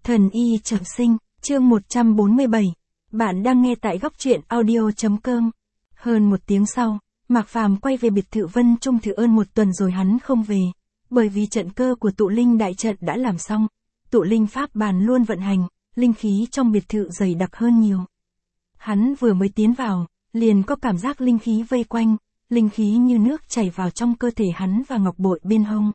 Thần y trọng sinh, chương 147. Bạn đang nghe tại góc truyện audio.com. Hơn một tiếng sau, Mạc Phàm quay về biệt thự Vân Trung Thự Ơn. Một tuần rồi hắn không về, bởi vì trận cơ của tụ linh đại trận đã làm xong, tụ linh pháp bàn luôn vận hành, linh khí trong biệt thự dày đặc hơn nhiều. Hắn vừa mới tiến vào, liền có cảm giác linh khí vây quanh, linh khí như nước chảy vào trong cơ thể hắn và ngọc bội bên hông.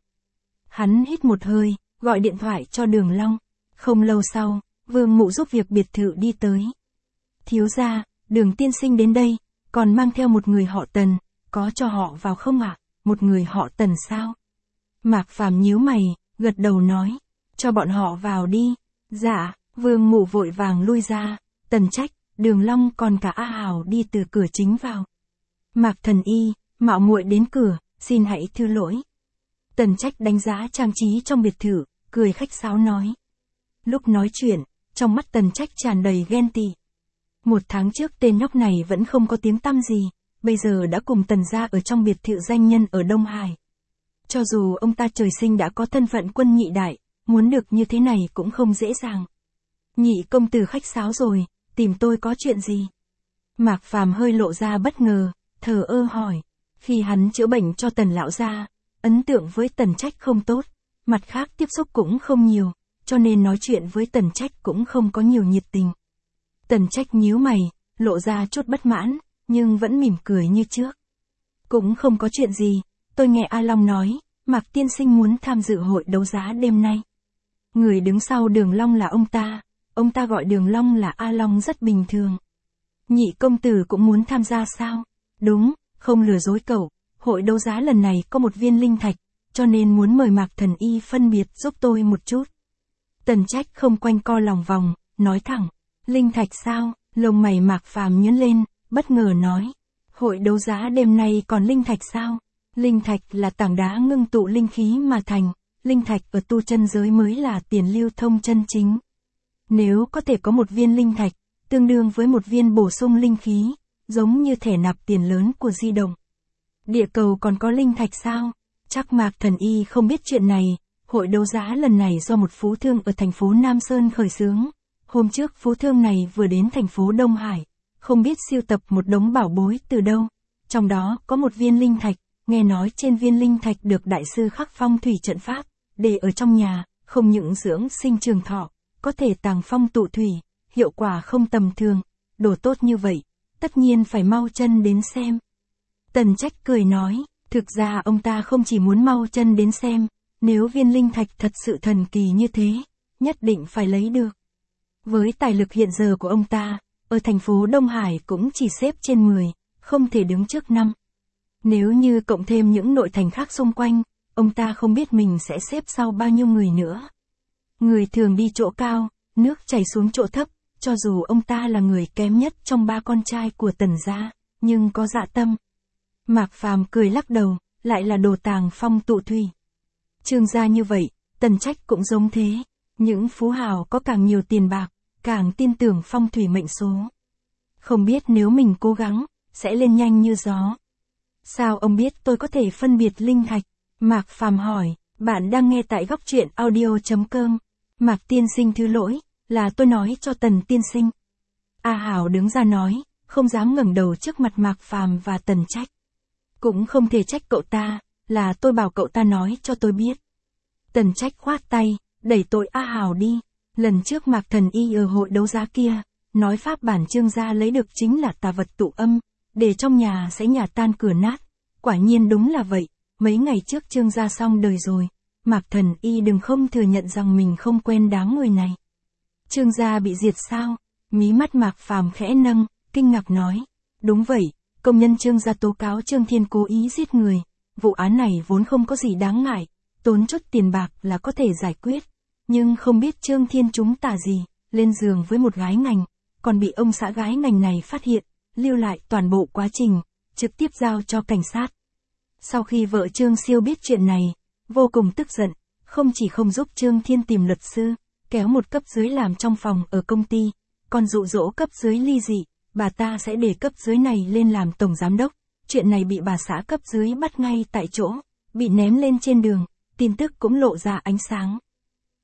Hắn hít một hơi, gọi điện thoại cho Đường Long. Không lâu sau, Vương Mụ giúp việc biệt thự đi tới. Thiếu gia, Đường tiên sinh đến đây, còn mang theo một người họ Tần, có cho họ vào không ạ? Một người họ Tần sao? Mạc Phàm nhíu mày, gật đầu nói, cho bọn họ vào đi. Dạ, Vương Mụ vội vàng lui ra, Tần Trách, Đường Long còn cả A Hào đi từ cửa chính vào. Mạc thần y, mạo muội đến cửa, xin hãy thứ lỗi. Tần Trách đánh giá trang trí trong biệt thự, cười khách sáo nói. Lúc nói chuyện, trong mắt Tần Trách tràn đầy ghen tị. Một tháng trước tên nhóc này vẫn không có tiếng tăm gì, bây giờ đã cùng Tần gia ở trong biệt thự danh nhân ở Đông Hải. Cho dù ông ta trời sinh đã có thân phận quân nhị đại, muốn được như thế này cũng không dễ dàng. Nhị công tử khách sáo rồi, tìm tôi có chuyện gì? Mạc Phàm hơi lộ ra bất ngờ, thờ ơ hỏi. Khi hắn chữa bệnh cho Tần lão gia, ấn tượng với Tần Trách không tốt, mặt khác tiếp xúc cũng không nhiều, cho nên nói chuyện với Tần Trách cũng không có nhiều nhiệt tình. Tần Trách nhíu mày, lộ ra chút bất mãn, nhưng vẫn mỉm cười như trước. Cũng không có chuyện gì, tôi nghe A Long nói, Mạc tiên sinh muốn tham dự hội đấu giá đêm nay. Người đứng sau Đường Long là ông ta gọi Đường Long là A Long rất bình thường. Nhị công tử cũng muốn tham gia sao? Đúng, không lừa dối cậu, hội đấu giá lần này có một viên linh thạch, cho nên muốn mời Mạc thần y phân biệt giúp tôi một chút. Tần Trách không quanh co lòng vòng, nói thẳng, linh thạch sao? Lông mày Mạc Phàm nhướng lên, bất ngờ nói, hội đấu giá đêm nay còn linh thạch sao? Linh thạch là tảng đá ngưng tụ linh khí mà thành, linh thạch ở tu chân giới mới là tiền lưu thông chân chính. Nếu có thể có một viên linh thạch, tương đương với một viên bổ sung linh khí, giống như thẻ nạp tiền lớn của di động. Địa cầu còn có linh thạch sao? Chắc Mạc thần y không biết chuyện này, hội đấu giá lần này do một phú thương ở thành phố Nam Sơn khởi xướng. Hôm trước phú thương này vừa đến thành phố Đông Hải, không biết sưu tập một đống bảo bối từ đâu, trong đó có một viên linh thạch, nghe nói trên viên linh thạch được đại sư khắc phong thủy trận pháp, để ở trong nhà, không những dưỡng sinh trường thọ, có thể tàng phong tụ thủy, hiệu quả không tầm thường, đồ tốt như vậy, tất nhiên phải mau chân đến xem. Tần Trách cười nói, thực ra ông ta không chỉ muốn mau chân đến xem, nếu viên linh thạch thật sự thần kỳ như thế, nhất định phải lấy được. Với tài lực hiện giờ của ông ta, ở thành phố Đông Hải cũng chỉ xếp trên 10, không thể đứng trước 5. Nếu như cộng thêm những nội thành khác xung quanh, ông ta không biết mình sẽ xếp sau bao nhiêu người nữa. Người thường đi chỗ cao, nước chảy xuống chỗ thấp, cho dù ông ta là người kém nhất trong 3 con trai của Tần gia, nhưng có dạ tâm. Mạc Phàm cười lắc đầu, lại là đồ tàng phong tụ thủy. Trương gia như vậy, Tần Trách cũng giống thế. Những phú hào có càng nhiều tiền bạc, càng tin tưởng phong thủy mệnh số. Không biết nếu mình cố gắng, sẽ lên nhanh như gió. Sao ông biết tôi có thể phân biệt linh thạch? Mạc Phàm hỏi, bạn đang nghe tại góc truyện audio.com. Mạc tiên sinh thứ lỗi, là tôi nói cho Tần tiên sinh. A Hảo đứng ra nói, không dám ngẩng đầu trước mặt Mạc Phàm và Tần Trách. Cũng không thể trách cậu ta, là tôi bảo cậu ta nói cho tôi biết. Tần Trách khoát tay, đẩy tội A Hào đi. Lần trước Mạc thần y ở hội đấu giá kia, nói pháp bản Trương gia lấy được chính là tà vật tụ âm, để trong nhà sẽ nhà tan cửa nát. Quả nhiên đúng là vậy, mấy ngày trước Trương gia xong đời rồi, Mạc thần y đừng không thừa nhận rằng mình không quen đám người này. Trương gia bị diệt sao? Mí mắt Mạc Phàm khẽ nâng, kinh ngạc nói, đúng vậy, công nhân Trương gia tố cáo Trương Thiên cố ý giết người, vụ án này vốn không có gì đáng ngại, tốn chút tiền bạc là có thể giải quyết. Nhưng không biết Trương Thiên chúng tà gì, lên giường với một gái ngành, còn bị ông xã gái ngành này phát hiện, lưu lại toàn bộ quá trình, trực tiếp giao cho cảnh sát. Sau khi vợ Trương Siêu biết chuyện này, vô cùng tức giận, không chỉ không giúp Trương Thiên tìm luật sư, kéo một cấp dưới làm trong phòng ở công ty, còn dụ dỗ cấp dưới ly dị, bà ta sẽ để cấp dưới này lên làm tổng giám đốc. Chuyện này bị bà xã cấp dưới bắt ngay tại chỗ, bị ném lên trên đường, tin tức cũng lộ ra ánh sáng.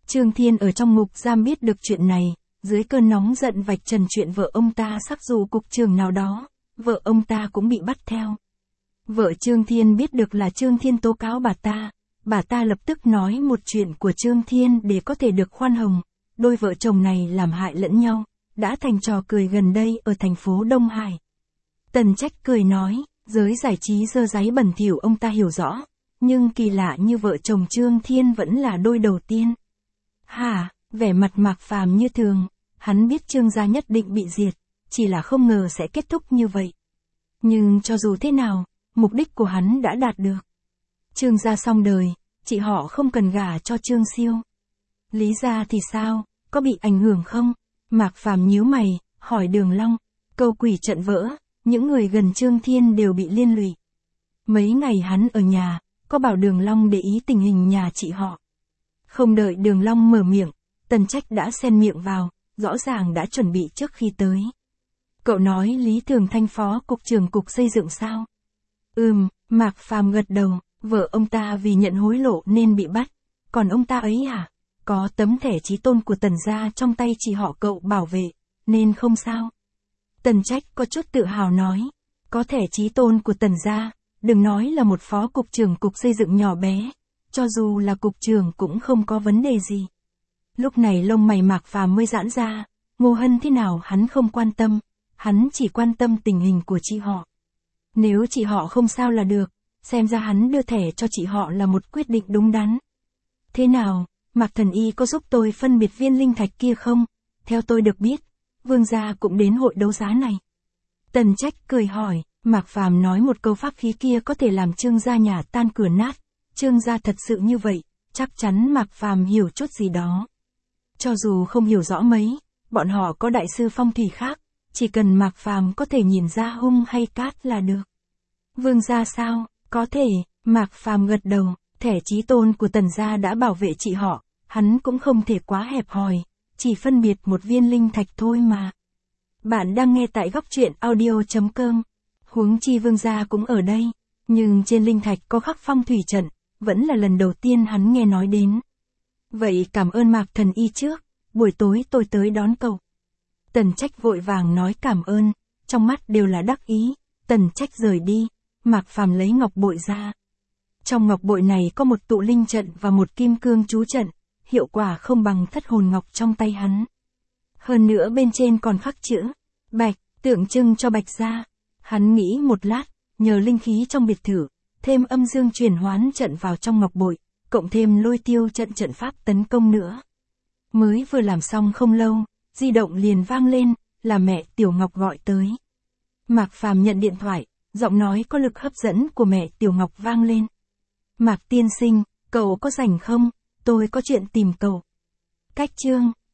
Trương Thiên ở trong ngục giam biết được chuyện này, dưới cơn nóng giận vạch trần chuyện vợ ông ta sắc dụ cục trưởng nào đó, vợ ông ta cũng bị bắt theo. Vợ Trương Thiên biết được là Trương Thiên tố cáo bà ta lập tức nói một chuyện của Trương Thiên để có thể được khoan hồng, đôi vợ chồng này làm hại lẫn nhau, đã thành trò cười gần đây ở thành phố Đông Hải. Tần Trách cười nói, giới giải trí dơ dáy bẩn thỉu ông ta hiểu rõ, nhưng kỳ lạ như vợ chồng Trương Thiên vẫn là đôi đầu tiên. Hả, vẻ mặt Mạc Phàm như thường, hắn biết Trương gia nhất định bị diệt, chỉ là không ngờ sẽ kết thúc như vậy. Nhưng cho dù thế nào, mục đích của hắn đã đạt được. Trương gia xong đời, chị họ không cần gả cho Trương Siêu. Lý gia thì sao, có bị ảnh hưởng không? Mạc Phàm nhíu mày, hỏi Đường Long, câu quỷ trận vỡ, những người gần Trương Thiên đều bị liên lụy. Mấy ngày hắn ở nhà, có bảo Đường Long để ý tình hình nhà chị họ. Không đợi Đường Long mở miệng, Tần Trách đã xen miệng vào, rõ ràng đã chuẩn bị trước khi tới. Cậu nói Lý Thường Thanh phó cục trưởng cục xây dựng sao? Mạc Phàm gật đầu, vợ ông ta vì nhận hối lộ nên bị bắt, còn ông ta ấy à? Có tấm thẻ chí tôn của Tần gia trong tay chị họ cậu bảo vệ, nên không sao. Tần Trách có chút tự hào nói, có thẻ chí tôn của Tần gia, đừng nói là một phó cục trưởng cục xây dựng nhỏ bé, cho dù là cục trưởng cũng không có vấn đề gì. Lúc này lông mày Mạc Phàm mới giãn ra, Ngô Hân thế nào hắn không quan tâm, hắn chỉ quan tâm tình hình của chị họ. Nếu chị họ không sao là được, xem ra hắn đưa thẻ cho chị họ là một quyết định đúng đắn. Thế nào, Mạc Thần Y có giúp tôi phân biệt viên linh thạch kia không? Theo tôi được biết, Vương gia cũng đến hội đấu giá này. Tần Trách cười hỏi, Mạc Phàm nói một câu pháp khí kia có thể làm Trương gia nhà tan cửa nát. Trương gia thật sự như vậy, chắc chắn Mạc Phàm hiểu chút gì đó. Cho dù không hiểu rõ mấy, bọn họ có đại sư phong thủy khác, chỉ cần Mạc Phàm có thể nhìn ra hung hay cát là được. Vương gia sao? Có thể, Mạc Phàm gật đầu, thẻ chí tôn của Tần gia đã bảo vệ chị họ, hắn cũng không thể quá hẹp hòi, chỉ phân biệt một viên linh thạch thôi mà. Bạn đang nghe tại góc truyện audio.com. Huống chi Vương gia cũng ở đây, nhưng trên linh thạch có khắc phong thủy trận, vẫn là lần đầu tiên hắn nghe nói đến. Vậy cảm ơn Mạc Thần Y trước, buổi tối tôi tới đón cậu. Tần Trách vội vàng nói cảm ơn, trong mắt đều là đắc ý. Tần Trách rời đi, Mạc Phàm lấy ngọc bội ra. Trong ngọc bội này có một tụ linh trận và một kim cương chú trận, hiệu quả không bằng thất hồn ngọc trong tay hắn. Hơn nữa bên trên còn khắc chữ Bạch, tượng trưng cho Bạch gia. Hắn nghĩ một lát, nhờ linh khí trong biệt thự, thêm âm dương chuyển hoán trận vào trong ngọc bội, cộng thêm lôi tiêu trận pháp tấn công nữa. Mới vừa làm xong không lâu, di động liền vang lên, là mẹ Tiểu Ngọc gọi tới. Mạc Phàm nhận điện thoại, giọng nói có lực hấp dẫn của mẹ Tiểu Ngọc vang lên. Mạc tiên sinh, cậu có rảnh không? Tôi có chuyện tìm cậu. Cách chương